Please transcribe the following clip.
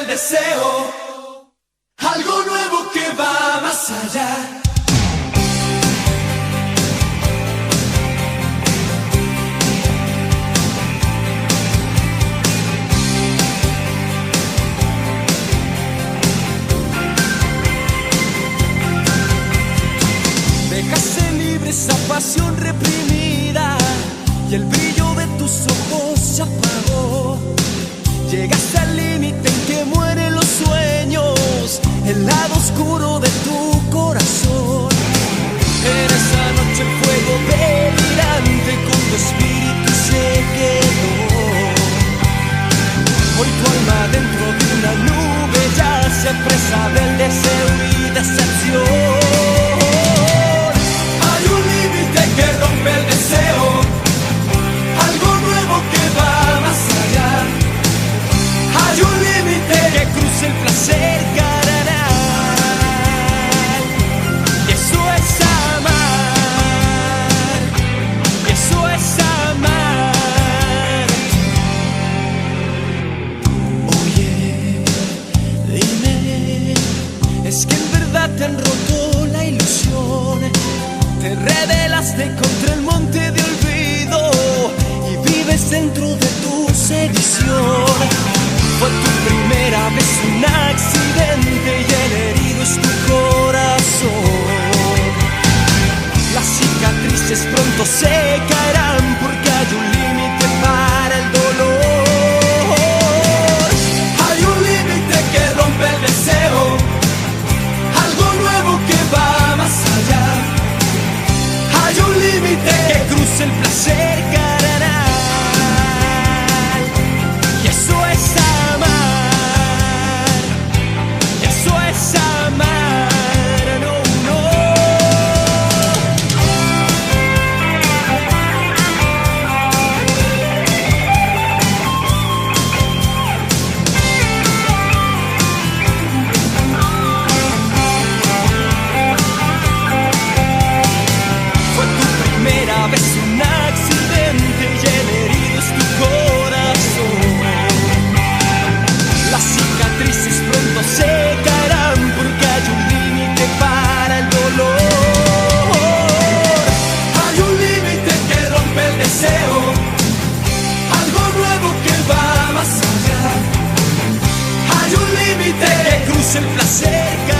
deseo, algo nuevo que va más allá. Dejaste libre esa pasión reprimida y el brillo de tus ojos se apagó. Llegaste al límite en que mueren los sueños, el lado oscuro de tu corazón. En esa noche el fuego delirante con tu espíritu se quedó. Hoy tu alma dentro de una nube ya se presa del deseo y decepción. Hay un límite que rompe el deseo, algo nuevo que va más allá. Hay un límite que cruza el placer carnal, y eso es amar, y eso es amar. Oye, dime, ¿es que en verdad te han roto la ilusión? Te rebelaste contra el monte de olvido y vives dentro de tu sedición. Fue tu primera vez un accidente y el herido es tu corazón. Las cicatrices pronto se caerán porque hay un límite para el dolor. Hay un límite que rompe el deseo, algo nuevo que va más allá. Hay un límite que cruza el placer carnal, y eso es amar, y eso es amar, no, no. Fue tu primera vez un accidente y el herido es tu corazón. Las cicatrices pronto se caerán porque hay un límite para el dolor. Hay un límite que rompe el deseo, algo nuevo que va más allá. Hay un límite que cruza el placer.